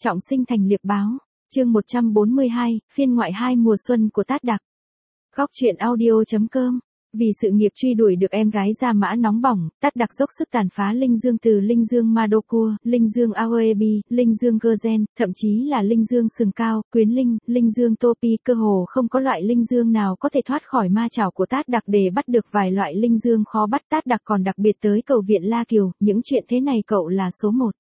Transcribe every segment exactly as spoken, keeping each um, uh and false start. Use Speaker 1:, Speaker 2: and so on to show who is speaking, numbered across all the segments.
Speaker 1: Trọng sinh thành liệp báo. Chương một trăm bốn mươi hai, phiên ngoại hai mùa xuân của Tát Đặc. Góc truyện audio.com. Vì sự nghiệp truy đuổi được em gái Gia Mã nóng bỏng, Tát Đặc dốc sức tàn phá linh dương từ linh dương Madokua, linh dương Aoebi, linh dương Gergen, thậm chí là linh dương sừng cao, quyến linh, linh dương Topi, cơ hồ không có loại linh dương nào có thể thoát khỏi ma chảo của Tát Đặc. Để bắt được vài loại linh dương khó bắt, Tát Đặc còn đặc biệt tới cầu viện La Kiều, những chuyện thế này cậu là số một.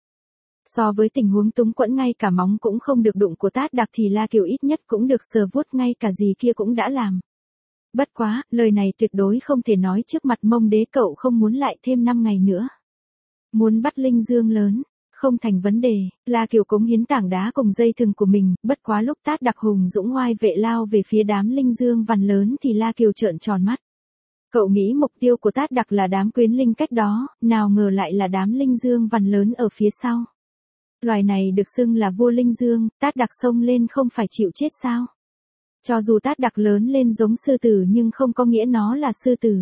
Speaker 1: So với tình huống túng quẫn ngay cả móng cũng không được đụng của Tát Đặc thì La Kiều ít nhất cũng được sờ vuốt, ngay cả gì kia cũng đã làm. Bất quá, lời này tuyệt đối không thể nói trước mặt Mông Đế, cậu không muốn lại thêm năm ngày nữa. Muốn bắt linh dương lớn, không thành vấn đề. La Kiều cống hiến tảng đá cùng dây thừng của mình, bất quá lúc Tát Đặc hùng dũng oai vệ lao về phía đám linh dương vằn lớn thì La Kiều trợn tròn mắt. Cậu nghĩ mục tiêu của Tát Đặc là đám quyến linh cách đó, nào ngờ lại là đám linh dương vằn lớn ở phía sau. Loài này được xưng là vua linh dương, Tát Đặc xông lên không phải chịu chết sao? Cho dù Tát Đặc lớn lên giống sư tử nhưng không có nghĩa nó là sư tử.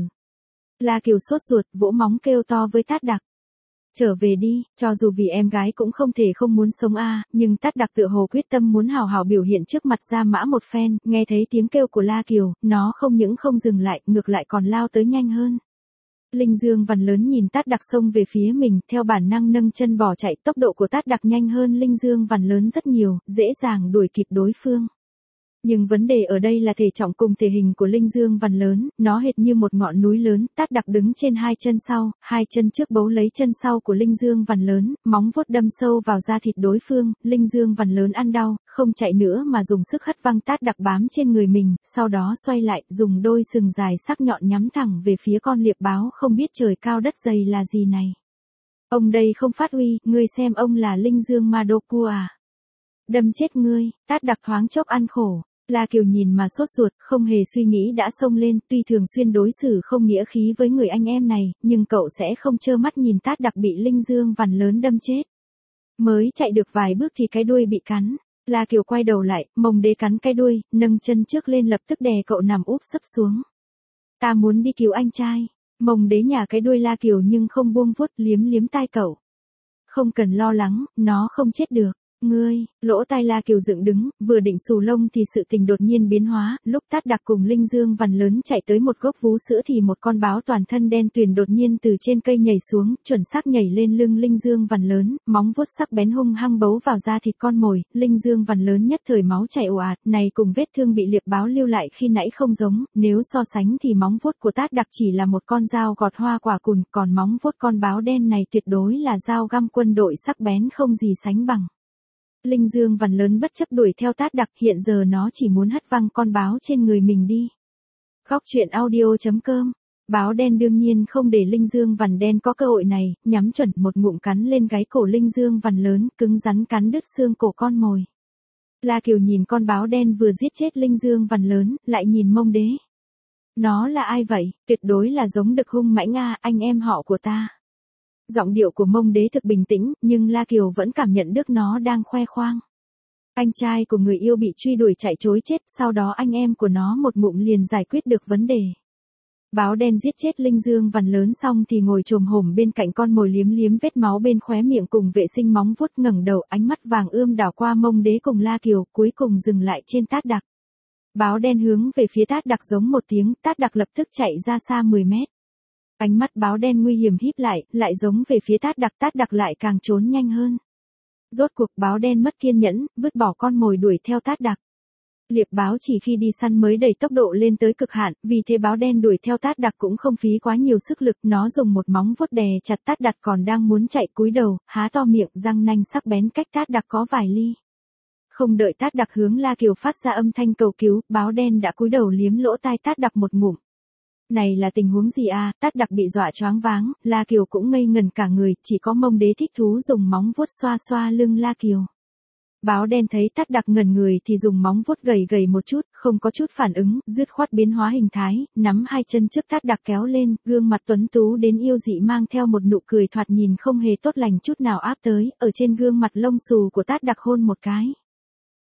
Speaker 1: La Kiều sốt ruột, vỗ móng kêu to với Tát Đặc. Trở về đi, cho dù vì em gái cũng không thể không muốn sống a, à, nhưng Tát Đặc tựa hồ quyết tâm muốn hào hào biểu hiện trước mặt Gia Mã một phen, nghe thấy tiếng kêu của La Kiều, nó không những không dừng lại, ngược lại còn lao tới nhanh hơn. Linh dương vằn lớn nhìn Tát Đặc xông về phía mình, theo bản năng nâng chân bỏ chạy, tốc độ của Tát Đặc nhanh hơn linh dương vằn lớn rất nhiều, dễ dàng đuổi kịp đối phương. Nhưng vấn đề ở đây là thể trọng cùng thể hình của linh dương vằn lớn, nó hệt như một ngọn núi lớn. Tát Đặc đứng trên hai chân sau, hai chân trước bấu lấy chân sau của linh dương vằn lớn, móng vuốt đâm sâu vào da thịt đối phương, linh dương vằn lớn ăn đau, không chạy nữa mà dùng sức hất văng Tát Đặc bám trên người mình, sau đó xoay lại, dùng đôi sừng dài sắc nhọn nhắm thẳng về phía con liệp báo không biết trời cao đất dày là gì này. Ông đây không phát uy, ngươi xem ông là linh dương Madokua à? Đâm chết ngươi. Tát Đặc thoáng chốc ăn khổ. La Kiều nhìn mà sốt ruột, không hề suy nghĩ đã xông lên, tuy thường xuyên đối xử không nghĩa khí với người anh em này, nhưng cậu sẽ không trơ mắt nhìn Tát Đặc bị linh dương vằn lớn đâm chết. Mới chạy được vài bước thì cái đuôi bị cắn. La Kiều quay đầu lại, Mông Đế cắn cái đuôi, nâng chân trước lên lập tức đè cậu nằm úp sấp xuống. Ta muốn đi cứu anh trai. Mông Đế nhả cái đuôi La Kiều nhưng không buông vuốt, liếm liếm tai cậu. Không cần lo lắng, nó không chết được. Ngươi, lỗ tai La Kiều dựng đứng, vừa định xù lông thì sự tình đột nhiên biến hóa, lúc Tát Đặc cùng linh dương vằn lớn chạy tới một gốc vú sữa thì một con báo toàn thân đen tuyền đột nhiên từ trên cây nhảy xuống, chuẩn xác nhảy lên lưng linh dương vằn lớn, móng vuốt sắc bén hung hăng bấu vào da thịt con mồi, linh dương vằn lớn nhất thời máu chảy ồ ạt, này cùng vết thương bị liệp báo lưu lại khi nãy không giống, nếu so sánh thì móng vuốt của Tát Đặc chỉ là một con dao gọt hoa quả cùn, còn móng vuốt con báo đen này tuyệt đối là dao găm quân đội sắc bén không gì sánh bằng. Linh dương vằn lớn bất chấp đuổi theo Tát Đặc, hiện giờ nó chỉ muốn hất văng con báo trên người mình đi. Góc truyện audio.com. Báo đen đương nhiên không để linh dương vằn đen có cơ hội này, nhắm chuẩn một ngụm cắn lên gáy cổ linh dương vằn lớn, cứng rắn cắn đứt xương cổ con mồi. La Kiều nhìn con báo đen vừa giết chết linh dương vằn lớn, lại nhìn Mông Đế. Nó là ai vậy? Tuyệt đối là giống đực hung mãnh a, anh em họ của ta. Giọng điệu của Mông Đế thực bình tĩnh, nhưng La Kiều vẫn cảm nhận được nó đang khoe khoang. Anh trai của người yêu bị truy đuổi chạy trối chết, sau đó anh em của nó một ngụm liền giải quyết được vấn đề. Báo đen giết chết linh dương vằn lớn xong thì ngồi chồm hổm bên cạnh con mồi liếm liếm vết máu bên khóe miệng cùng vệ sinh móng vuốt, ngẩng đầu, ánh mắt vàng ươm đảo qua Mông Đế cùng La Kiều, cuối cùng dừng lại trên Tát Đặc. Báo đen hướng về phía Tát Đặc giống một tiếng, Tát Đặc lập tức chạy ra xa mười mét. Ánh mắt báo đen nguy hiểm híp lại, lại giống về phía Tát Đặc, Tát Đặc lại càng trốn nhanh hơn. Rốt cuộc báo đen mất kiên nhẫn, vứt bỏ con mồi đuổi theo Tát Đặc. Liệp báo chỉ khi đi săn mới đẩy tốc độ lên tới cực hạn, vì thế báo đen đuổi theo Tát Đặc cũng không phí quá nhiều sức lực, nó dùng một móng vuốt đè chặt Tát Đặc còn đang muốn chạy, cúi đầu, há to miệng, răng nanh sắc bén cách Tát Đặc có vài ly. Không đợi Tát Đặc hướng La Kiều phát ra âm thanh cầu cứu, báo đen đã cúi đầu liếm lỗ tai Tát Đặc một ngụm. Này là tình huống gì a? Tát Đặc bị dọa choáng váng, La Kiều cũng ngây ngần cả người, chỉ có Mông Đế thích thú dùng móng vuốt xoa xoa lưng La Kiều. Báo đen thấy Tát Đặc ngẩn người thì dùng móng vuốt gầy gầy một chút, không có chút phản ứng, dứt khoát biến hóa hình thái, nắm hai chân trước Tát Đặc kéo lên, gương mặt tuấn tú đến yêu dị mang theo một nụ cười thoạt nhìn không hề tốt lành chút nào áp tới, ở trên gương mặt lông xù của Tát Đặc hôn một cái.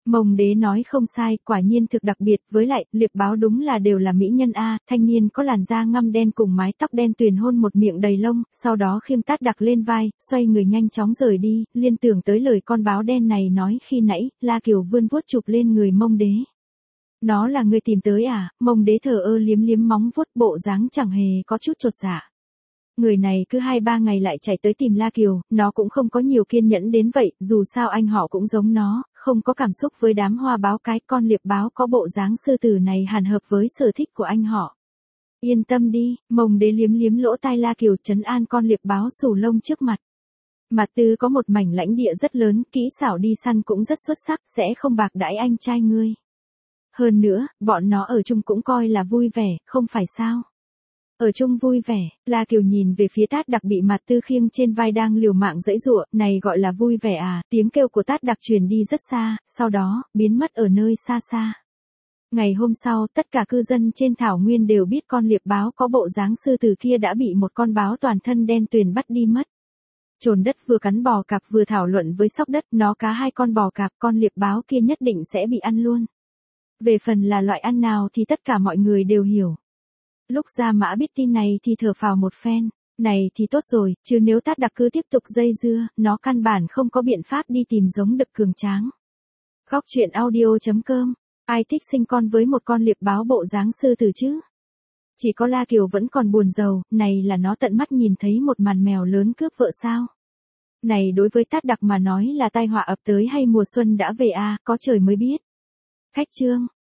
Speaker 1: Mông Đế nói không sai, quả nhiên thực đặc biệt, với lại, liệp báo đúng là đều là mỹ nhân a, thanh niên có làn da ngăm đen cùng mái tóc đen tuyền hôn một miệng đầy lông, sau đó khiêng Tát Đặc lên vai, xoay người nhanh chóng rời đi, liên tưởng tới lời con báo đen này nói khi nãy, La Kiều vươn vuốt chụp lên người Mông Đế. Nó là người tìm tới à? Mông Đế thờ ơ liếm liếm móng vuốt, bộ dáng chẳng hề có chút chột dạ. Người này cứ hai ba ngày lại chạy tới tìm La Kiều, nó cũng không có nhiều kiên nhẫn đến vậy, dù sao anh họ cũng giống nó, không có cảm xúc với đám hoa báo cái, con liệp báo có bộ dáng sư tử này hẳn hợp với sở thích của anh họ. Yên tâm đi, Mông Đế liếm liếm lỗ tai La Kiều, trấn an con liệp báo xù lông trước mặt. Mạt Tư có một mảnh lãnh địa rất lớn, kỹ xảo đi săn cũng rất xuất sắc, sẽ không bạc đãi anh trai ngươi. Hơn nữa, bọn nó ở chung cũng coi là vui vẻ, không phải sao? Ở chung vui vẻ, La Kiều nhìn về phía Tát Đặc bị Mạt Tư khiêng trên vai đang liều mạng giãy giụa, này gọi là vui vẻ à? Tiếng kêu của Tát Đặc truyền đi rất xa, sau đó, biến mất ở nơi xa xa. Ngày hôm sau, tất cả cư dân trên thảo nguyên đều biết con liệp báo có bộ dáng sư tử kia đã bị một con báo toàn thân đen tuyền bắt đi mất. Trồn đất vừa cắn bò cạp vừa thảo luận với sóc đất, nó cá hai con bò cạp, con liệp báo kia nhất định sẽ bị ăn luôn. Về phần là loại ăn nào thì tất cả mọi người đều hiểu. Lúc Gia Mã biết tin này thì thở phào một phen, này thì tốt rồi, chứ nếu Tát Đặc cứ tiếp tục dây dưa, nó căn bản không có biện pháp đi tìm giống đực cường tráng. Góc truyện audio chấm com, ai thích sinh con với một con liệp báo bộ dáng sư tử chứ? Chỉ có La Kiều vẫn còn buồn rầu, này là nó tận mắt nhìn thấy một màn mèo lớn cướp vợ sao? Này đối với Tát Đặc mà nói là tai họa ập tới hay mùa xuân đã về a, có trời mới biết. Khách chương